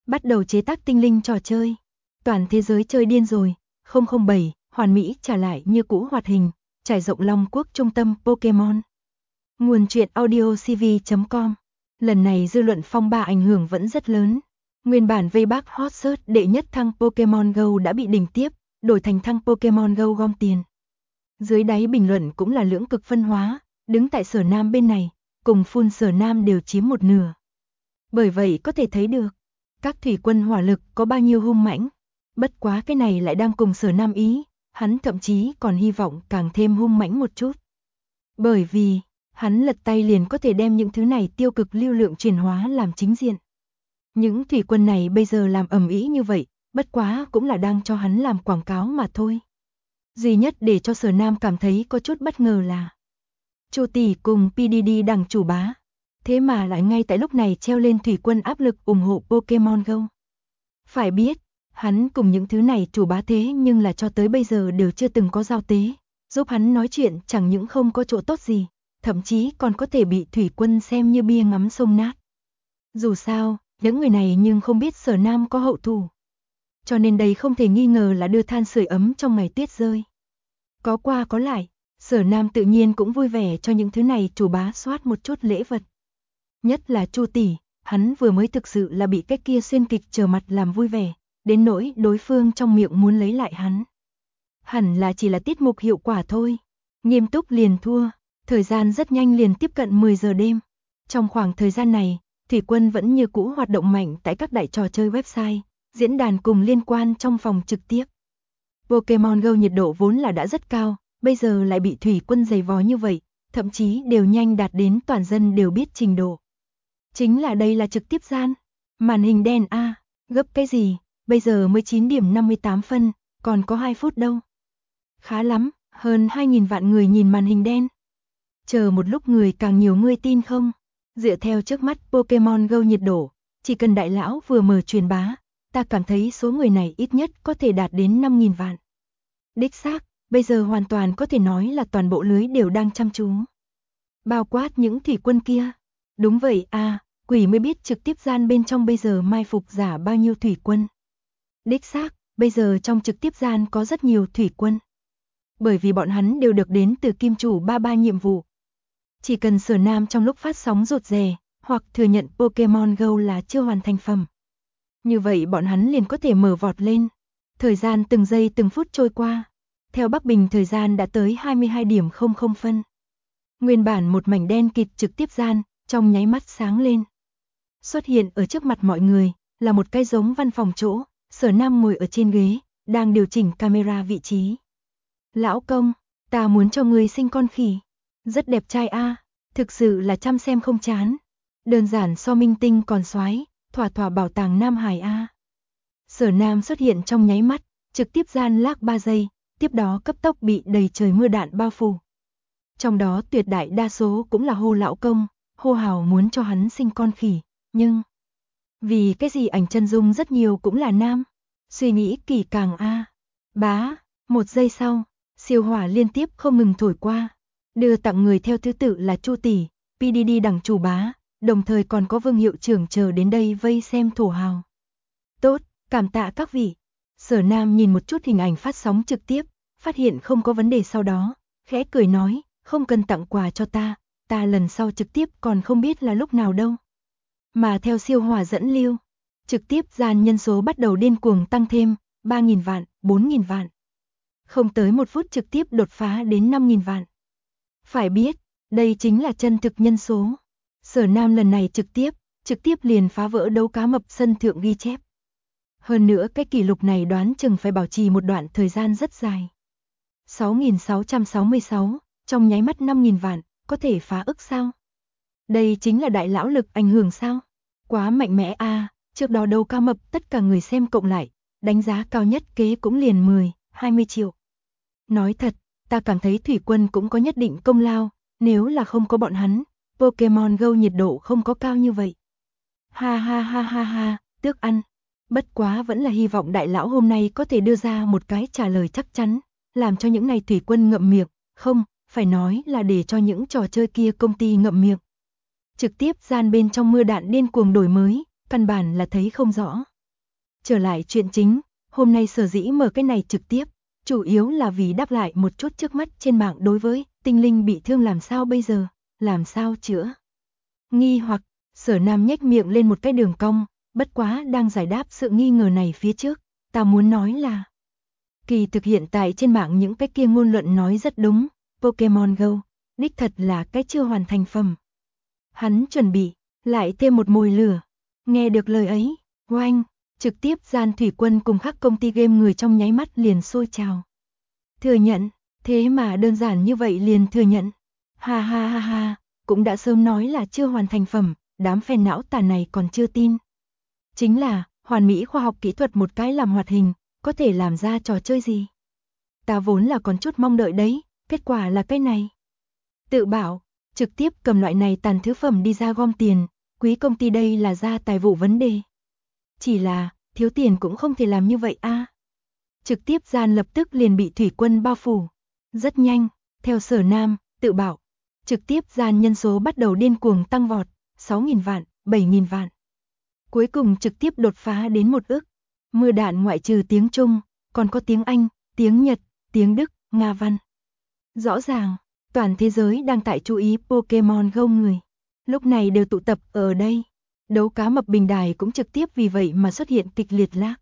Bắt đầu chế tác tinh linh trò chơi. Toàn thế giới chơi điên rồi. 007, hoàn mỹ trả lại như cũ hoạt hình, trải rộng Long Quốc trung tâm Pokemon. Nguồn truyện audiocv.com. Lần này dư luận phong ba ảnh hưởng vẫn rất lớn. Nguyên bản vây bác hot search đệ nhất thăng Pokemon Go đã bị đình tiếp, đổi thành thăng Pokemon Go gom tiền. Dưới đáy bình luận cũng là lưỡng cực phân hóa, đứng tại Sở Nam bên này, cùng Full Sở Nam đều chiếm một nửa. Bởi vậy có thể thấy được, các thủy quân hỏa lực có bao nhiêu hung mãnh. Bất quá cái này lại đang cùng Sở Nam ý, hắn thậm chí còn hy vọng càng thêm hung mãnh một chút. Bởi vì, hắn lật tay liền có thể đem những thứ này tiêu cực lưu lượng chuyển hóa làm chính diện. Những thủy quân này bây giờ làm ầm ĩ như vậy, bất quá cũng là đang cho hắn làm quảng cáo mà thôi. Duy nhất để cho Sở Nam cảm thấy có chút bất ngờ là Chu tỷ cùng PDD đằng chủ bá, thế mà lại ngay tại lúc này treo lên thủy quân áp lực ủng hộ Pokemon Go. Phải biết, hắn cùng những thứ này chủ bá thế nhưng là cho tới bây giờ đều chưa từng có giao tế, giúp hắn nói chuyện chẳng những không có chỗ tốt gì, thậm chí còn có thể bị thủy quân xem như bia ngắm sông nát. Dù sao, những người này nhưng không biết Sở Nam có hậu thủ. Cho nên đây không thể nghi ngờ là đưa than sưởi ấm trong ngày tuyết rơi. Có qua có lại, Sở Nam tự nhiên cũng vui vẻ cho những thứ này chủ bá soát một chút lễ vật. Nhất là Chu tỷ, hắn vừa mới thực sự là bị cái kia xuyên kịch trở mặt làm vui vẻ, đến nỗi đối phương trong miệng muốn lấy lại hắn. Hẳn là chỉ là tiết mục hiệu quả thôi. Nghiêm túc liền thua, thời gian rất nhanh liền tiếp cận 10 giờ đêm. Trong khoảng thời gian này, thủy quân vẫn như cũ hoạt động mạnh tại các đại trò chơi website, diễn đàn cùng liên quan trong phòng trực tiếp. Pokemon Go nhiệt độ vốn là đã rất cao, bây giờ lại bị thủy quân giày vò như vậy, thậm chí đều nhanh đạt đến toàn dân đều biết trình độ. Chính là đây là trực tiếp gian. Màn hình đen a, gấp cái gì, bây giờ mới 9 điểm 58 phân, còn có 2 phút đâu. Khá lắm, hơn 2.000 vạn người nhìn màn hình đen. Chờ một lúc người càng nhiều người tin không? Dựa theo trước mắt Pokemon Go nhiệt độ, chỉ cần đại lão vừa mở truyền bá, ta cảm thấy số người này ít nhất có thể đạt đến 5.000 vạn. Đích xác, bây giờ hoàn toàn có thể nói là toàn bộ lưới đều đang chăm chú. Bao quát những thủy quân kia. Đúng vậy à, quỷ mới biết trực tiếp gian bên trong bây giờ mai phục giả bao nhiêu thủy quân. Đích xác, bây giờ trong trực tiếp gian có rất nhiều thủy quân. Bởi vì bọn hắn đều được đến từ kim chủ 33 nhiệm vụ. Chỉ cần Sở Nam trong lúc phát sóng rụt rè, hoặc thừa nhận Pokemon Go là chưa hoàn thành phẩm. Như vậy bọn hắn liền có thể mở vọt lên. Thời gian từng giây từng phút trôi qua. Theo Bắc Bình thời gian đã tới 22 điểm 00 phân. Nguyên bản một mảnh đen kịt trực tiếp gian, trong nháy mắt sáng lên. Xuất hiện ở trước mặt mọi người, là một cái giống văn phòng chỗ, Sở Nam ngồi ở trên ghế, đang điều chỉnh camera vị trí. Lão công, ta muốn cho ngươi sinh con khỉ. Rất đẹp trai a, thực sự là chăm xem không chán. Đơn giản so minh tinh còn soái, thỏa thỏa bảo tàng Nam Hải a. Sở Nam xuất hiện trong nháy mắt, trực tiếp gian lag 3 giây, tiếp đó cấp tốc bị đầy trời mưa đạn bao phủ. Trong đó tuyệt đại đa số cũng là hô lão công, hô hào muốn cho hắn sinh con khỉ, nhưng vì cái gì ảnh chân dung rất nhiều cũng là nam. Suy nghĩ kỳ càng a. Bá, 1 giây sau, siêu hỏa liên tiếp không ngừng thổi qua, đưa tặng người theo thứ tự là Chu tỷ, PDD đằng chủ bá, đồng thời còn có Vương hiệu trưởng chờ đến đây vây xem thổ hào. Tốt, cảm tạ các vị. Sở Nam nhìn một chút hình ảnh phát sóng trực tiếp, phát hiện không có vấn đề sau đó, khẽ cười nói, không cần tặng quà cho ta lần sau trực tiếp còn không biết là lúc nào đâu. Mà theo siêu hỏa dẫn lưu, trực tiếp gian nhân số bắt đầu điên cuồng tăng thêm, 3.000 vạn, 4.000 vạn. Không tới 1 phút trực tiếp đột phá đến 5.000 vạn. Phải biết, đây chính là chân thực nhân số. Sở Nam lần này trực tiếp liền phá vỡ đấu cá mập sân thượng ghi chép. Hơn nữa cái kỷ lục này đoán chừng phải bảo trì một đoạn thời gian rất dài. 6.666, trong nháy mắt 5.000 vạn, có thể phá ức sao? Đây chính là đại lão lực ảnh hưởng sao? Quá mạnh mẽ a, trước đó đấu cá mập tất cả người xem cộng lại, đánh giá cao nhất kế cũng liền 10, 20 triệu. Nói thật, ta cảm thấy thủy quân cũng có nhất định công lao, nếu là không có bọn hắn, Pokemon Go nhiệt độ không có cao như vậy. Ha ha ha ha ha, tước ăn. Bất quá vẫn là hy vọng đại lão hôm nay có thể đưa ra một cái trả lời chắc chắn, làm cho những này thủy quân ngậm miệng, không, phải nói là để cho những trò chơi kia công ty ngậm miệng. Trực tiếp gian bên trong mưa đạn điên cuồng đổi mới, căn bản là thấy không rõ. Trở lại chuyện chính, hôm nay sở dĩ mở cái này trực tiếp, chủ yếu là vì đáp lại một chút trước mắt trên mạng đối với tinh linh bị thương làm sao bây giờ, làm sao chữa. Nghi hoặc, Sở Nam nhếch miệng lên một cái đường cong, bất quá đang giải đáp sự nghi ngờ này phía trước, ta muốn nói là kỳ thực hiện tại trên mạng những cái kia ngôn luận nói rất đúng, Pokemon Go, đích thật là cái chưa hoàn thành phẩm. Hắn chuẩn bị, lại thêm một mồi lửa. Nghe được lời ấy, oanh, trực tiếp gian thủy quân cùng các công ty game người trong nháy mắt liền sôi trào. Thừa nhận, thế mà đơn giản như vậy liền thừa nhận. Ha ha ha ha, cũng đã sớm nói là chưa hoàn thành phẩm, đám fan não tàn này còn chưa tin. Chính là, hoàn mỹ khoa học kỹ thuật một cái làm hoạt hình, có thể làm ra trò chơi gì? Ta vốn là còn chút mong đợi đấy, kết quả là cái này. Tự bảo, trực tiếp cầm loại này tàn thứ phẩm đi ra gom tiền, quý công ty đây là ra tài vụ vấn đề. Chỉ là, thiếu tiền cũng không thể làm như vậy a. Trực tiếp gian lập tức liền bị thủy quân bao phủ. Rất nhanh, theo Sở Nam, tự bảo, trực tiếp gian nhân số bắt đầu điên cuồng tăng vọt, 6.000 vạn, 7.000 vạn. Cuối cùng trực tiếp đột phá đến 1 ức. Mưa đạn ngoại trừ tiếng Trung, còn có tiếng Anh, tiếng Nhật, tiếng Đức, Nga văn. Rõ ràng, toàn thế giới đang tại chú ý Pokemon Go người. Lúc này đều tụ tập ở đây. Đấu cá mập bình đài cũng trực tiếp vì vậy mà xuất hiện kịch liệt lag.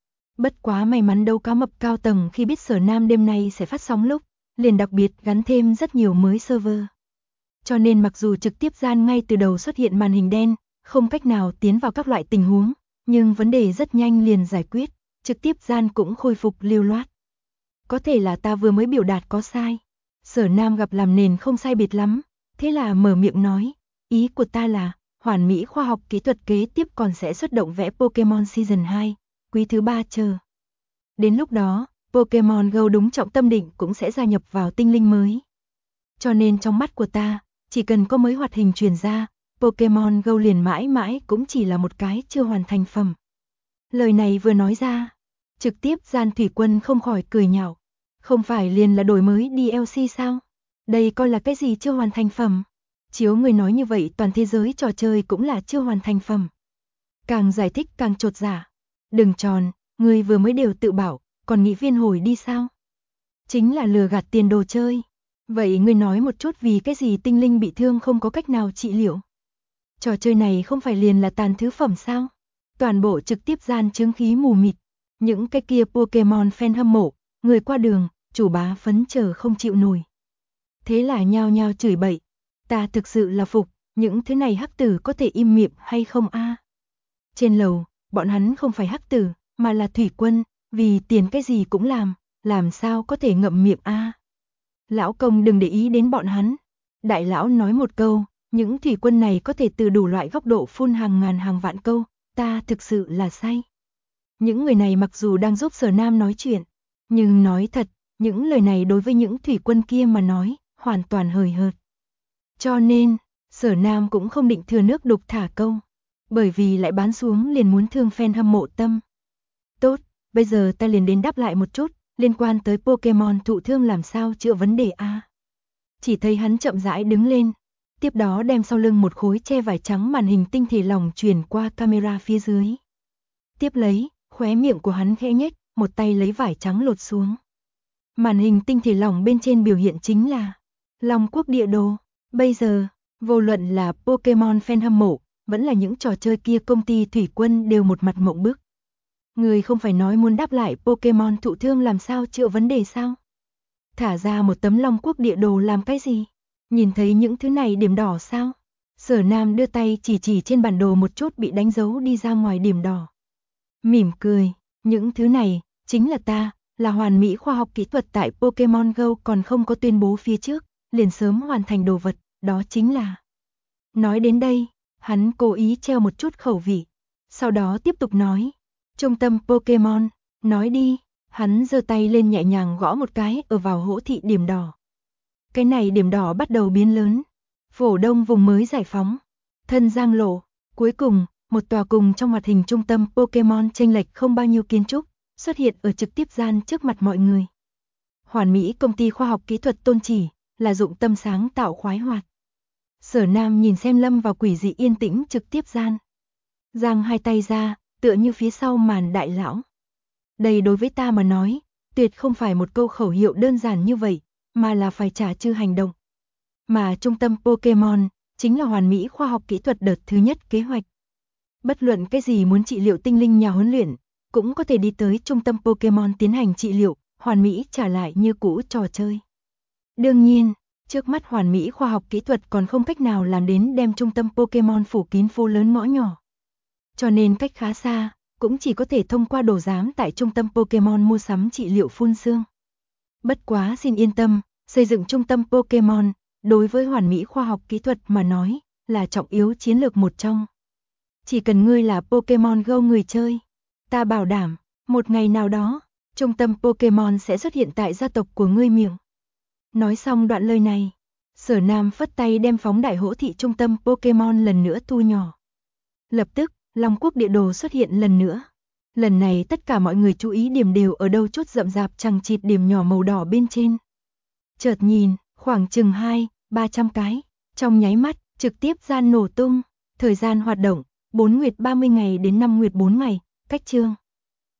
Bất quá may mắn đấu cá mập cao tầng khi biết Sở Nam đêm nay sẽ phát sóng lúc, liền đặc biệt gắn thêm rất nhiều mới server. Cho nên mặc dù trực tiếp gian ngay từ đầu xuất hiện màn hình đen, không cách nào tiến vào các loại tình huống, nhưng vấn đề rất nhanh liền giải quyết, trực tiếp gian cũng khôi phục lưu loát. Có thể là ta vừa mới biểu đạt có sai. Sở Nam gặp làm nền không sai biệt lắm, thế là mở miệng nói, ý của ta là, hoàn mỹ khoa học kỹ thuật kế tiếp còn sẽ xuất động vẽ Pokemon Season 2, quý thứ 3 chờ. Đến lúc đó, Pokemon Go đúng trọng tâm định cũng sẽ gia nhập vào tinh linh mới. Cho nên trong mắt của ta, chỉ cần có mới hoạt hình truyền ra, Pokemon Go liền mãi mãi cũng chỉ là một cái chưa hoàn thành phẩm. Lời này vừa nói ra, trực tiếp gian thủy quân không khỏi cười nhạo. Không phải liền là đổi mới DLC sao? Đây coi là cái gì chưa hoàn thành phẩm? Chiếu người nói như vậy toàn thế giới trò chơi cũng là chưa hoàn thành phẩm. Càng giải thích càng chột dạ. Đừng tròn, người vừa mới đều tự bảo, còn nghĩ viên hồi đi sao? Chính là lừa gạt tiền đồ chơi. Vậy người nói một chút vì cái gì tinh linh bị thương không có cách nào trị liệu? Trò chơi này không phải liền là tàn thứ phẩm sao? Toàn bộ trực tiếp gian chứng khí mù mịt. Những cái kia Pokemon fan hâm mộ, người qua đường, chủ bá phấn chờ không chịu nổi. Thế là nhao nhao chửi bậy. Ta thực sự là phục, những thứ này hắc tử có thể im miệng hay không a? Trên lầu, bọn hắn không phải hắc tử, mà là thủy quân, vì tiền cái gì cũng làm sao có thể ngậm miệng a? Lão công đừng để ý đến bọn hắn. Đại lão nói một câu, những thủy quân này có thể từ đủ loại góc độ phun hàng ngàn hàng vạn câu, ta thực sự là say. Những người này mặc dù đang giúp Sở Nam nói chuyện, nhưng nói thật, những lời này đối với những thủy quân kia mà nói, hoàn toàn hời hợt. Cho nên, Sở Nam cũng không định thừa nước đục thả câu, bởi vì lại bán xuống liền muốn thương fan hâm mộ tâm. Tốt, bây giờ ta liền đến đáp lại một chút, liên quan tới Pokemon thụ thương làm sao chữa vấn đề a. Chỉ thấy hắn chậm rãi đứng lên, tiếp đó đem sau lưng một khối che vải trắng màn hình tinh thể lỏng truyền qua camera phía dưới. Tiếp lấy, khóe miệng của hắn khẽ nhếch, một tay lấy vải trắng lột xuống. Màn hình tinh thể lỏng bên trên biểu hiện chính là Long Quốc địa đồ. Bây giờ, vô luận là Pokemon fan hâm mộ, vẫn là những trò chơi kia công ty thủy quân đều một mặt mộng bức. Người không phải nói muốn đáp lại Pokemon thụ thương làm sao chữa vấn đề sao? Thả ra một tấm Long Quốc địa đồ làm cái gì? Nhìn thấy những thứ này điểm đỏ sao? Sở Nam đưa tay chỉ trên bản đồ một chút bị đánh dấu đi ra ngoài điểm đỏ. Mỉm cười, những thứ này, chính là ta, là hoàn mỹ khoa học kỹ thuật tại Pokemon Go còn không có tuyên bố phía trước, liền sớm hoàn thành đồ vật, đó chính là. Nói đến đây, hắn cố ý treo một chút khẩu vị, sau đó tiếp tục nói, trung tâm Pokemon, nói đi, hắn giơ tay lên nhẹ nhàng gõ một cái ở vào hỗ thị điểm đỏ. Cái này điểm đỏ bắt đầu biến lớn, phổ đông vùng mới giải phóng, thân giang lộ, cuối cùng, một tòa cùng trong hoạt hình trung tâm Pokemon chênh lệch không bao nhiêu kiến trúc, xuất hiện ở trực tiếp gian trước mặt mọi người. Hoàn mỹ công ty khoa học kỹ thuật tôn chỉ, là dụng tâm sáng tạo khoái hoạt. Sở Nam nhìn xem lâm vào quỷ dị yên tĩnh trực tiếp gian. Giang hai tay ra, tựa như phía sau màn đại lão. Đây đối với ta mà nói, tuyệt không phải một câu khẩu hiệu đơn giản như vậy, mà là phải trả chư hành động. Mà trung tâm Pokemon chính là hoàn mỹ khoa học kỹ thuật đợt thứ nhất kế hoạch. Bất luận cái gì muốn trị liệu tinh linh nhà huấn luyện, cũng có thể đi tới trung tâm Pokemon tiến hành trị liệu, hoàn mỹ trả lại như cũ trò chơi. Đương nhiên, trước mắt hoàn mỹ khoa học kỹ thuật còn không cách nào làm đến đem trung tâm Pokemon phủ kín phố lớn ngõ nhỏ. Cho nên cách khá xa, cũng chỉ có thể thông qua đồ giám tại trung tâm Pokemon mua sắm trị liệu phun xương. Bất quá xin yên tâm, xây dựng trung tâm Pokemon, đối với hoàn mỹ khoa học kỹ thuật mà nói, là trọng yếu chiến lược một trong. Chỉ cần ngươi là Pokemon Go người chơi, ta bảo đảm, một ngày nào đó, trung tâm Pokemon sẽ xuất hiện tại gia tộc của ngươi miệng. Nói xong đoạn lời này, Sở Nam phất tay đem phóng đại hỗ thị trung tâm Pokemon lần nữa thu nhỏ. Lập tức, Long Quốc địa đồ xuất hiện lần nữa. Lần này tất cả mọi người chú ý điểm đều ở đâu chút rậm rạp chằng chịt điểm nhỏ màu đỏ bên trên. Chợt nhìn, khoảng chừng 200-300 cái, trong nháy mắt, trực tiếp gian nổ tung. Thời gian hoạt động, 4 nguyệt 30 ngày đến 5 nguyệt 4 ngày, cách chương.